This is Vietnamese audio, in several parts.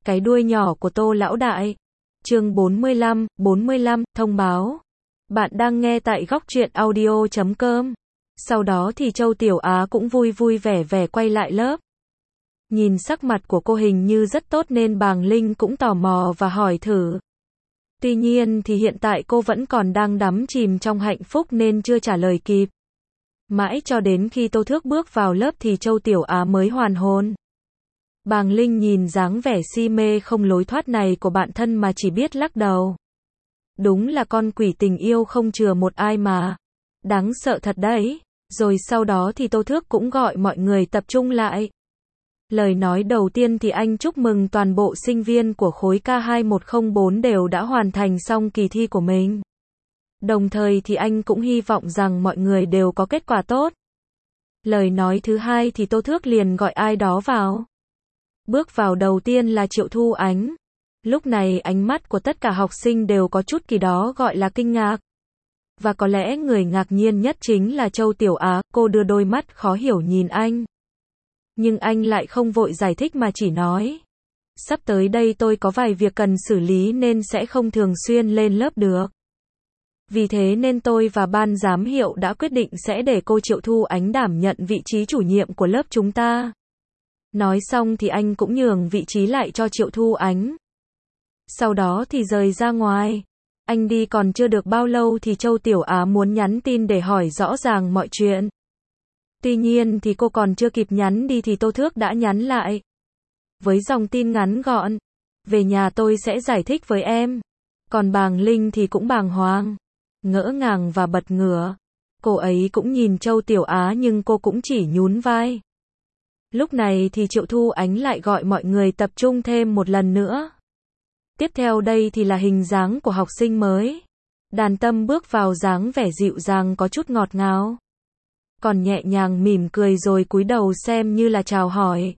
Cái đuôi nhỏ của Tô lão đại. Chương 45, thông báo. Bạn đang nghe tại góc truyện audio.com. Sau đó thì Châu Tiểu Á cũng vui vui vẻ vẻ quay lại lớp. Nhìn sắc mặt của cô hình như rất tốt nên Bàng Linh cũng tò mò và hỏi thử. Tuy nhiên thì hiện tại cô vẫn còn đang đắm chìm trong hạnh phúc nên chưa trả lời kịp. Mãi cho đến khi Tô Thước bước vào lớp thì Châu Tiểu Á mới hoàn hồn. Bàng Linh nhìn dáng vẻ si mê không lối thoát này của bạn thân mà chỉ biết lắc đầu. Đúng là con quỷ tình yêu không chừa một ai mà. Đáng sợ thật đấy. Rồi sau đó thì Tô Thước cũng gọi mọi người tập trung lại. Lời nói đầu tiên thì anh chúc mừng toàn bộ sinh viên của khối K2104 đều đã hoàn thành xong kỳ thi của mình. Đồng thời thì anh cũng hy vọng rằng mọi người đều có kết quả tốt. Lời nói thứ hai thì Tô Thước liền gọi ai đó vào. Bước vào đầu tiên là Triệu Thu Ánh. Lúc này ánh mắt của tất cả học sinh đều có chút kỳ đó gọi là kinh ngạc. Và có lẽ người ngạc nhiên nhất chính là Châu Tiểu Á, cô đưa đôi mắt khó hiểu nhìn anh. Nhưng anh lại không vội giải thích mà chỉ nói. Sắp tới đây tôi có vài việc cần xử lý nên sẽ không thường xuyên lên lớp được. Vì thế nên tôi và ban giám hiệu đã quyết định sẽ để cô Triệu Thu Ánh đảm nhận vị trí chủ nhiệm của lớp chúng ta. Nói xong thì anh cũng nhường vị trí lại cho Triệu Thu Ánh. Sau đó thì rời ra ngoài. Anh đi còn chưa được bao lâu thì Châu Tiểu Á muốn nhắn tin để hỏi rõ ràng mọi chuyện. Tuy nhiên thì cô còn chưa kịp nhắn đi thì Tô Thước đã nhắn lại. Với dòng tin ngắn gọn. Về nhà tôi sẽ giải thích với em. Còn Bàng Linh thì cũng bàng hoàng. Ngỡ ngàng và bật ngửa. Cô ấy cũng nhìn Châu Tiểu Á nhưng cô cũng chỉ nhún vai. Lúc này thì Triệu Thu Ánh lại gọi mọi người tập trung thêm một lần nữa. Tiếp theo đây thì là hình dáng của học sinh mới. Đàn Tâm bước vào dáng vẻ dịu dàng có chút ngọt ngào. Còn nhẹ nhàng mỉm cười rồi cúi đầu xem như là chào hỏi.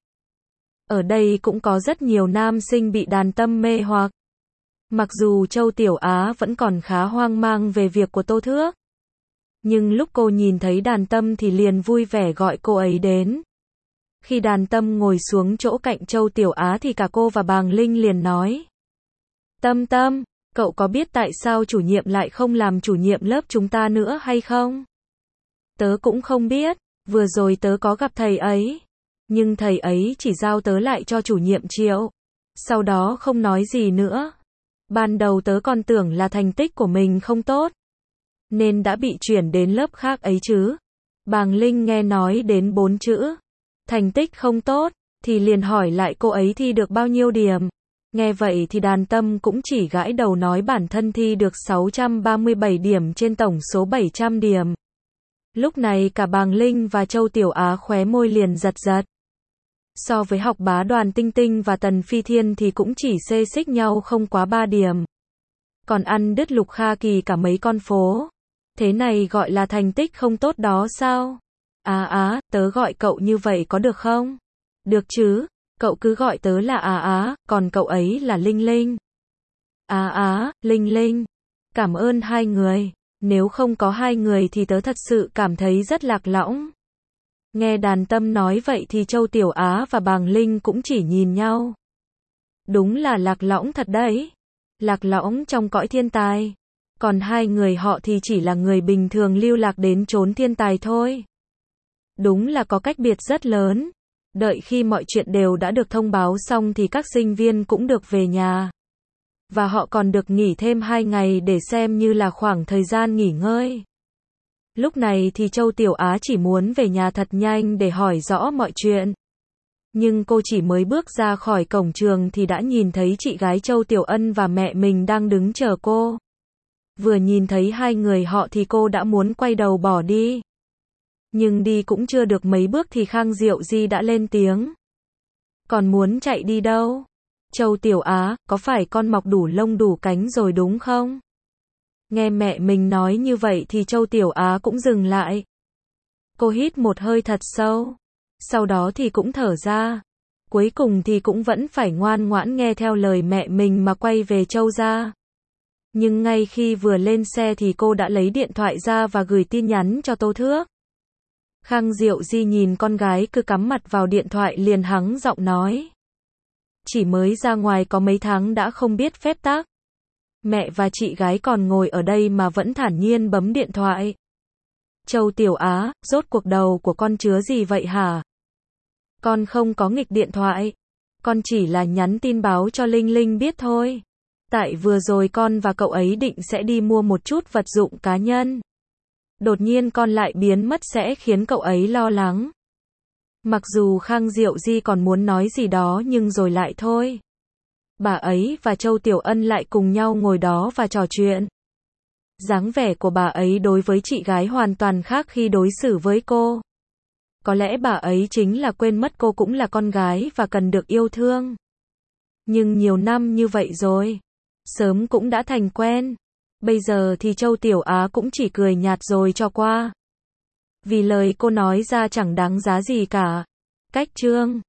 Ở đây cũng có rất nhiều nam sinh bị Đàn Tâm mê hoặc. Mặc dù Châu Tiểu Á vẫn còn khá hoang mang về việc của Tô Thước. Nhưng lúc cô nhìn thấy Đàn Tâm thì liền vui vẻ gọi cô ấy đến. Khi Đàn Tâm ngồi xuống chỗ cạnh Châu Tiểu Á thì cả cô và Bàng Linh liền nói. Tâm Tâm, cậu có biết tại sao chủ nhiệm lại không làm chủ nhiệm lớp chúng ta nữa hay không? Tớ cũng không biết, vừa rồi tớ có gặp thầy ấy. Nhưng thầy ấy chỉ giao tớ lại cho chủ nhiệm Triệu. Sau đó không nói gì nữa. Ban đầu tớ còn tưởng là thành tích của mình không tốt. Nên đã bị chuyển đến lớp khác ấy chứ. Bàng Linh nghe nói đến 4 chữ. Thành tích không tốt, thì liền hỏi lại cô ấy thi được bao nhiêu điểm. Nghe vậy thì Đàn Tâm cũng chỉ gãi đầu nói bản thân thi được 637 điểm trên tổng số 700 điểm. Lúc này cả Bàng Linh và Châu Tiểu Á khóe môi liền giật giật. So với học bá Đoàn Tinh Tinh và Tần Phi Thiên thì cũng chỉ xê xích nhau không quá 3 điểm. Còn ăn đứt Lục Kha Kỳ cả mấy con phố. Thế này gọi là thành tích không tốt đó sao? Tớ gọi cậu như vậy có được không? Được chứ, cậu cứ gọi tớ là còn cậu ấy là Linh Linh. Linh Linh. Cảm ơn hai người. Nếu không có hai người thì tớ thật sự cảm thấy rất lạc lõng. Nghe Đàn Tâm nói vậy thì Châu Tiểu Á và Bàng Linh cũng chỉ nhìn nhau. Đúng là lạc lõng thật đấy. Lạc lõng trong cõi thiên tài. Còn hai người họ thì chỉ là người bình thường lưu lạc đến chốn thiên tài thôi. Đúng là có cách biệt rất lớn. Đợi khi mọi chuyện đều đã được thông báo xong thì các sinh viên cũng được về nhà. Và họ còn được nghỉ thêm 2 ngày để xem như là khoảng thời gian nghỉ ngơi. Lúc này thì Châu Tiểu Á chỉ muốn về nhà thật nhanh để hỏi rõ mọi chuyện. Nhưng cô chỉ mới bước ra khỏi cổng trường thì đã nhìn thấy chị gái Châu Tiểu Ân và mẹ mình đang đứng chờ cô. Vừa nhìn thấy hai người họ thì cô đã muốn quay đầu bỏ đi. Nhưng đi cũng chưa được mấy bước thì Khang Diệu Di đã lên tiếng. Còn muốn chạy đi đâu? Châu Tiểu Á, có phải con mọc đủ lông đủ cánh rồi đúng không? Nghe mẹ mình nói như vậy thì Châu Tiểu Á cũng dừng lại. Cô hít một hơi thật sâu. Sau đó thì cũng thở ra. Cuối cùng thì cũng vẫn phải ngoan ngoãn nghe theo lời mẹ mình mà quay về Châu gia. Nhưng ngay khi vừa lên xe thì cô đã lấy điện thoại ra và gửi tin nhắn cho Tô Thước. Khang Diệu Di nhìn con gái cứ cắm mặt vào điện thoại liền hắng giọng nói. chỉ mới ra ngoài có mấy tháng đã không biết phép tắc. Mẹ và chị gái còn ngồi ở đây mà vẫn thản nhiên bấm điện thoại. Châu Tiểu Á, rốt cuộc đầu của con chứa gì vậy hả? Con không có nghịch điện thoại. Con chỉ là nhắn tin báo cho Linh Linh biết thôi. Tại vừa rồi con và cậu ấy định sẽ đi mua một chút vật dụng cá nhân. Đột nhiên con lại biến mất sẽ khiến cậu ấy lo lắng. Mặc dù Khang Diệu Di còn muốn nói gì đó nhưng rồi lại thôi. Bà ấy và Châu Tiểu Ân lại cùng nhau ngồi đó và trò chuyện. Dáng vẻ của bà ấy đối với chị gái hoàn toàn khác khi đối xử với cô. Có lẽ bà ấy chính là quên mất cô cũng là con gái và cần được yêu thương. Nhưng nhiều năm như vậy rồi, sớm cũng đã thành quen. Bây giờ thì Châu Tiểu Á cũng chỉ cười nhạt rồi cho qua. Vì lời cô nói ra chẳng đáng giá gì cả. Cách chương